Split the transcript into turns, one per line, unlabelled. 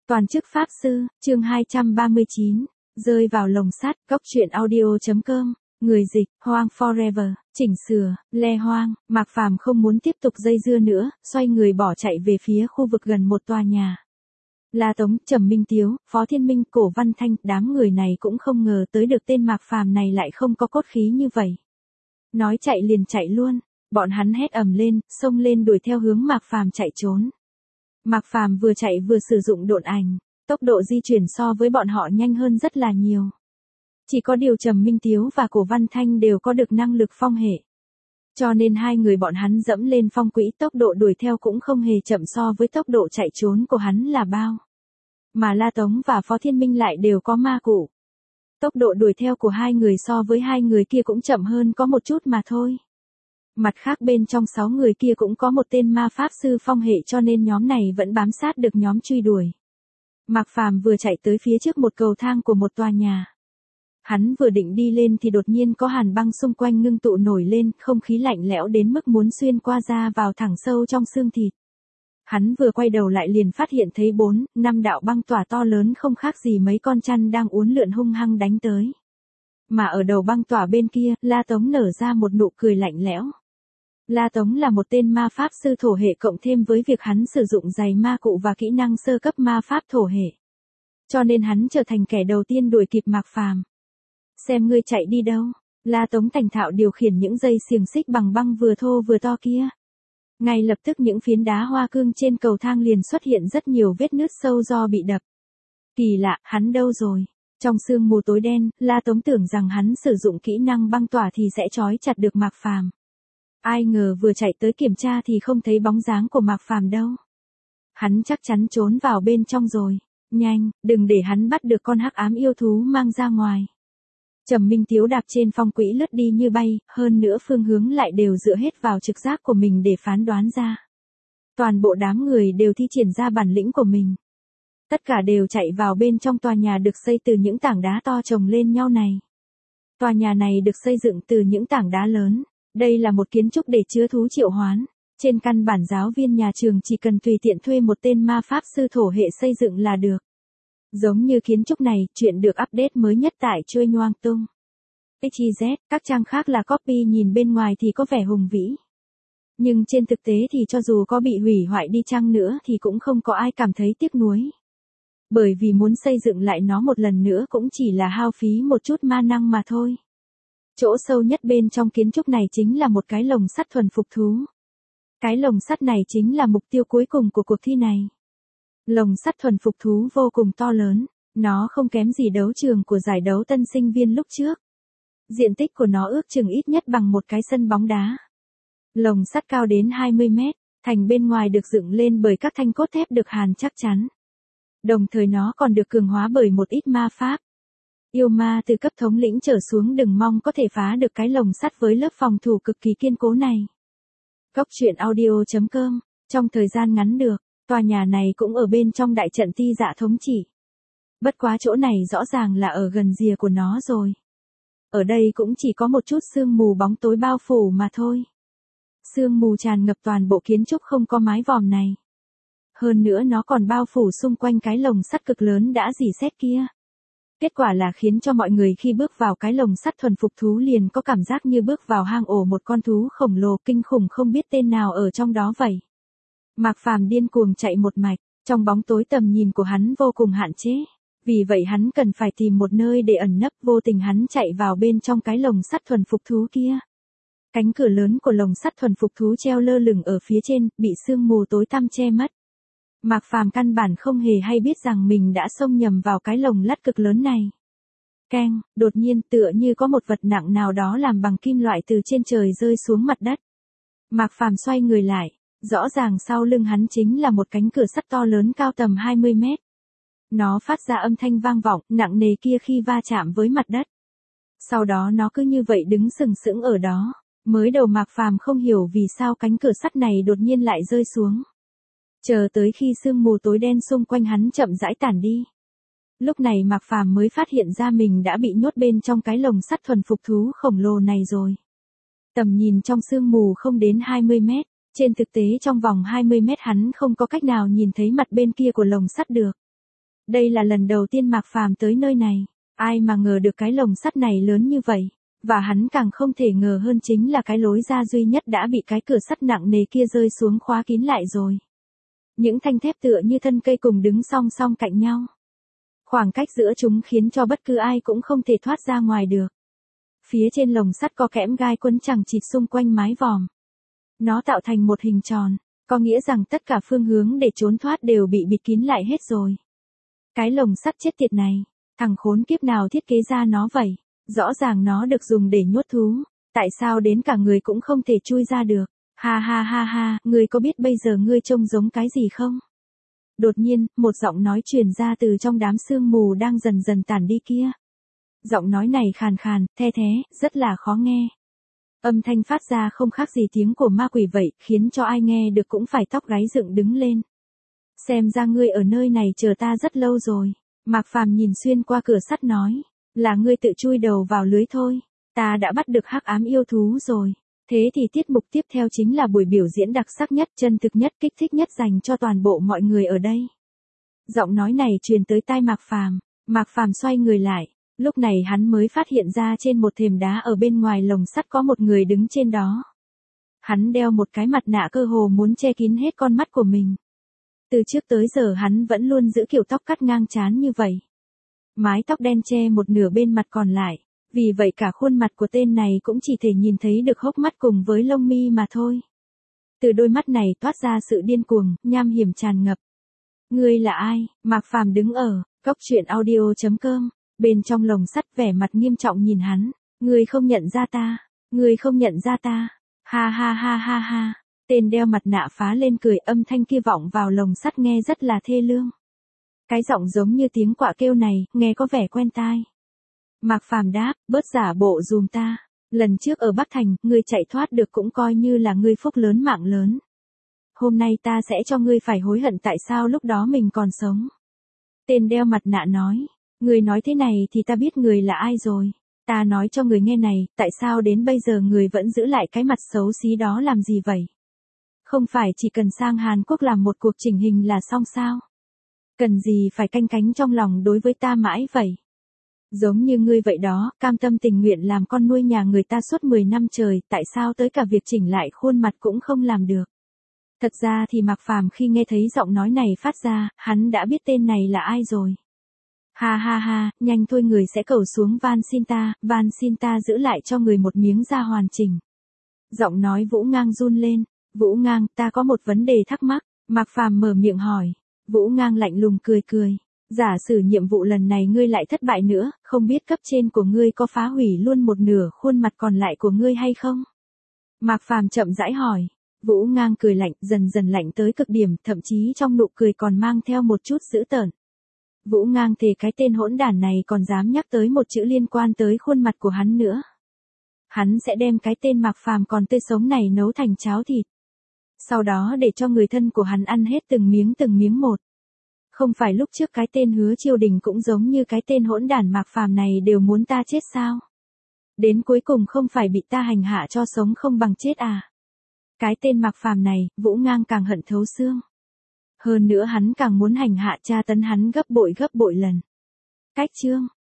Toàn chức Pháp Sư, chương 239, rơi vào lồng sắt, góc truyện audio.com, người dịch, Hoang Forever, chỉnh sửa, Le Hoang, Mạc Phàm không muốn tiếp tục dây dưa nữa, xoay người bỏ chạy về phía khu vực gần một tòa nhà. La Tống, Trầm Minh Tiếu, Phó Thiên Minh, Cổ Văn Thanh, đám người này cũng không ngờ tới được tên Mạc Phàm này lại không có cốt khí như vậy. Nói chạy liền chạy luôn, bọn hắn hét ầm lên, xông lên đuổi theo hướng Mạc Phàm chạy trốn. Mạc Phàm vừa chạy vừa sử dụng độn ảnh, tốc độ di chuyển so với bọn họ nhanh hơn rất là nhiều. Chỉ có điều Trầm Minh Tiếu và Cổ Văn Thanh đều có được năng lực phong hệ. Cho nên hai người bọn hắn dẫm lên phong quỹ, tốc độ đuổi theo cũng không hề chậm so với tốc độ chạy trốn của hắn là bao. Mà La Tống và Phó Thiên Minh lại đều có ma cụ. Tốc độ đuổi theo của hai người so với hai người kia cũng chậm hơn có một chút mà thôi. Mặt khác bên trong 6 người kia cũng có một tên ma pháp sư phong hệ, cho nên nhóm này vẫn bám sát được nhóm truy đuổi. Mạc Phàm vừa chạy tới phía trước một cầu thang của một tòa nhà. Hắn vừa định đi lên thì đột nhiên có hàn băng xung quanh ngưng tụ nổi lên, không khí lạnh lẽo đến mức muốn xuyên qua da vào thẳng sâu trong xương thịt. Hắn vừa quay đầu lại liền phát hiện thấy 4-5 đạo băng tỏa to lớn không khác gì mấy con chăn đang uốn lượn hung hăng đánh tới. Mà ở đầu băng tỏa bên kia, La Tống nở ra một nụ cười lạnh lẽo. La Tống là một tên ma pháp sư thổ hệ, cộng thêm với việc hắn sử dụng giày ma cụ và kỹ năng sơ cấp ma pháp thổ hệ. Cho nên hắn trở thành kẻ đầu tiên đuổi kịp Mạc Phàm. Xem ngươi chạy đi đâu. La Tống thành thạo điều khiển những dây xiềng xích bằng băng vừa thô vừa to kia. Ngay lập tức những phiến đá hoa cương trên cầu thang liền xuất hiện rất nhiều vết nứt sâu do bị đập. Kỳ lạ, hắn đâu rồi? Trong sương mù tối đen, La Tống tưởng rằng hắn sử dụng kỹ năng băng tỏa thì sẽ trói chặt được Mạc Phàm. Ai ngờ vừa chạy tới kiểm tra thì không thấy bóng dáng của Mạc Phàm đâu. Hắn chắc chắn trốn vào bên trong rồi. Nhanh, đừng để hắn bắt được con hắc ám yêu thú mang ra ngoài. Trầm Minh Tiếu đạp trên phong quỹ lướt đi như bay, hơn nữa phương hướng lại đều dựa hết vào trực giác của mình để phán đoán ra. Toàn bộ đám người đều thi triển ra bản lĩnh của mình. Tất cả đều chạy vào bên trong tòa nhà được xây từ những tảng đá to chồng lên nhau này. Tòa nhà này được xây dựng từ những tảng đá lớn. Đây là một kiến trúc để chứa thú triệu hoán. Trên căn bản giáo viên nhà trường chỉ cần tùy tiện thuê một tên ma pháp sư thổ hệ xây dựng là được. Giống như kiến trúc này, chuyện được update mới nhất tại Choi Nhoang Tung. XYZ, các trang khác là copy, nhìn bên ngoài thì có vẻ hùng vĩ. Nhưng trên thực tế thì cho dù có bị hủy hoại đi chăng nữa thì cũng không có ai cảm thấy tiếc nuối. Bởi vì muốn xây dựng lại nó một lần nữa cũng chỉ là hao phí một chút ma năng mà thôi. Chỗ sâu nhất bên trong kiến trúc này chính là một cái lồng sắt thuần phục thú. Cái lồng sắt này chính là mục tiêu cuối cùng của cuộc thi này. Lồng sắt thuần phục thú vô cùng to lớn, nó không kém gì đấu trường của giải đấu tân sinh viên lúc trước. Diện tích của nó ước chừng ít nhất bằng một cái sân bóng đá. Lồng sắt cao đến 20 mét, thành bên ngoài được dựng lên bởi các thanh cốt thép được hàn chắc chắn. Đồng thời nó còn được cường hóa bởi một ít ma pháp. Yêu ma từ cấp thống lĩnh trở xuống đừng mong có thể phá được cái lồng sắt với lớp phòng thủ cực kỳ kiên cố này. Góc truyện audio.com, trong thời gian ngắn được, tòa nhà này cũng ở bên trong đại trận Ti Dạ thống trị. Bất quá chỗ này rõ ràng là ở gần rìa của nó rồi. Ở đây cũng chỉ có một chút sương mù bóng tối bao phủ mà thôi. Sương mù tràn ngập toàn bộ kiến trúc không có mái vòm này. Hơn nữa nó còn bao phủ xung quanh cái lồng sắt cực lớn đã rỉ sét kia. Kết quả là khiến cho mọi người khi bước vào cái lồng sắt thuần phục thú liền có cảm giác như bước vào hang ổ một con thú khổng lồ kinh khủng không biết tên nào ở trong đó vậy. Mạc Phàm điên cuồng chạy một mạch, trong bóng tối tầm nhìn của hắn vô cùng hạn chế. Vì vậy hắn cần phải tìm một nơi để ẩn nấp, vô tình hắn chạy vào bên trong cái lồng sắt thuần phục thú kia. Cánh cửa lớn của lồng sắt thuần phục thú treo lơ lửng ở phía trên, bị sương mù tối tăm che mất. Mạc Phàm căn bản không hề hay biết rằng mình đã xông nhầm vào cái lồng lắt cực lớn này. Keng, đột nhiên tựa như có một vật nặng nào đó làm bằng kim loại từ trên trời rơi xuống mặt đất. Mạc Phàm xoay người lại, rõ ràng sau lưng hắn chính là một cánh cửa sắt to lớn cao tầm 20 mét. Nó phát ra âm thanh vang vọng, nặng nề kia khi va chạm với mặt đất. Sau đó nó cứ như vậy đứng sừng sững ở đó. Mới đầu Mạc Phàm không hiểu vì sao cánh cửa sắt này đột nhiên lại rơi xuống. Chờ tới khi sương mù tối đen xung quanh hắn chậm rãi tản đi. Lúc này Mạc Phàm mới phát hiện ra mình đã bị nhốt bên trong cái lồng sắt thuần phục thú khổng lồ này rồi. Tầm nhìn trong sương mù không đến 20 mét, trên thực tế trong vòng 20 mét hắn không có cách nào nhìn thấy mặt bên kia của lồng sắt được. Đây là lần đầu tiên Mạc Phàm tới nơi này, ai mà ngờ được cái lồng sắt này lớn như vậy, và hắn càng không thể ngờ hơn chính là cái lối ra duy nhất đã bị cái cửa sắt nặng nề kia rơi xuống khóa kín lại rồi. Những thanh thép tựa như thân cây cùng đứng song song cạnh nhau. Khoảng cách giữa chúng khiến cho bất cứ ai cũng không thể thoát ra ngoài được. Phía trên lồng sắt có kẽm gai quấn chằng chịt xung quanh mái vòm. Nó tạo thành một hình tròn, có nghĩa rằng tất cả phương hướng để trốn thoát đều bị bịt kín lại hết rồi. Cái lồng sắt chết tiệt này, thằng khốn kiếp nào thiết kế ra nó vậy? Rõ ràng nó được dùng để nhốt thú, tại sao đến cả người cũng không thể chui ra được? Ha ha ha ha, ngươi có biết bây giờ ngươi trông giống cái gì không? Đột nhiên, một giọng nói truyền ra từ trong đám sương mù đang dần dần tản đi kia. Giọng nói này khàn khàn, the thé, rất là khó nghe. Âm thanh phát ra không khác gì tiếng của ma quỷ vậy, khiến cho ai nghe được cũng phải tóc gáy dựng đứng lên. Xem ra ngươi ở nơi này chờ ta rất lâu rồi. Mạc Phàm nhìn xuyên qua cửa sắt nói, là ngươi tự chui đầu vào lưới thôi. Ta đã bắt được hắc ám yêu thú rồi. Thế thì tiết mục tiếp theo chính là buổi biểu diễn đặc sắc nhất, chân thực nhất, kích thích nhất dành cho toàn bộ mọi người ở đây. Giọng nói này truyền tới tai Mạc Phàm. Mạc Phàm xoay người lại, lúc này hắn mới phát hiện ra trên một thềm đá ở bên ngoài lồng sắt có một người đứng trên đó. Hắn đeo một cái mặt nạ cơ hồ muốn che kín hết con mắt của mình. Từ trước tới giờ hắn vẫn luôn giữ kiểu tóc cắt ngang trán như vậy. Mái tóc đen che một nửa bên mặt còn lại, vì vậy cả khuôn mặt của tên này cũng chỉ thể nhìn thấy được hốc mắt cùng với lông mi mà thôi. Từ đôi mắt này toát ra sự điên cuồng, nham hiểm tràn ngập. Ngươi là ai? Mạc Phàm đứng ở góc truyện audio.com, bên trong lồng sắt vẻ mặt nghiêm trọng nhìn hắn. Ngươi không nhận ra ta, ngươi không nhận ra ta. Ha ha ha ha ha. Tên đeo mặt nạ phá lên cười, âm thanh kia vọng vào lồng sắt nghe rất là thê lương. Cái giọng giống như tiếng quạ kêu này, nghe có vẻ quen tai. Mạc Phàm đáp, bớt giả bộ dùm ta. Lần trước ở Bắc Thành, ngươi chạy thoát được cũng coi như là ngươi phúc lớn mạng lớn. Hôm nay ta sẽ cho ngươi phải hối hận tại sao lúc đó mình còn sống. Tên đeo mặt nạ nói, ngươi nói thế này thì ta biết người là ai rồi. Ta nói cho người nghe này, tại sao đến bây giờ người vẫn giữ lại cái mặt xấu xí đó làm gì vậy? Không phải chỉ cần sang Hàn Quốc làm một cuộc chỉnh hình là xong sao? Cần gì phải canh cánh trong lòng đối với ta mãi vậy? Giống như ngươi vậy đó, cam tâm tình nguyện làm con nuôi nhà người ta suốt 10 năm trời, tại sao tới cả việc chỉnh lại khuôn mặt cũng không làm được? Thật ra thì Mạc Phàm khi nghe thấy giọng nói này phát ra, hắn đã biết tên này là ai rồi. Ha ha ha, nhanh thôi, người sẽ cầu xuống van xin ta giữ lại cho người một miếng da hoàn chỉnh. Giọng nói Vũ Ngang run lên. Vũ Ngang, ta có một vấn đề thắc mắc. Mạc Phàm mở miệng hỏi. Vũ Ngang lạnh lùng cười cười. Giả sử nhiệm vụ lần này ngươi lại thất bại nữa, không biết cấp trên của ngươi có phá hủy luôn một nửa khuôn mặt còn lại của ngươi hay không? Mạc Phàm chậm rãi hỏi. Vũ Ngang cười lạnh, dần dần lạnh tới cực điểm, thậm chí trong nụ cười còn mang theo một chút dữ tợn. Vũ Ngang thề cái tên hỗn đản này còn dám nhắc tới một chữ liên quan tới khuôn mặt của hắn nữa. Hắn sẽ đem cái tên Mạc Phàm còn tươi sống này nấu thành cháo thịt. Sau đó để cho người thân của hắn ăn hết từng miếng một. Không phải lúc trước cái tên Hứa Chiêu Đình cũng giống như cái tên hỗn đản Mạc Phàm này đều muốn ta chết sao? Đến cuối cùng không phải bị ta hành hạ cho sống không bằng chết à? Cái tên Mạc Phàm này, Vũ Ngang càng hận thấu xương. Hơn nữa hắn càng muốn hành hạ tra tấn hắn gấp bội lần. Cách chương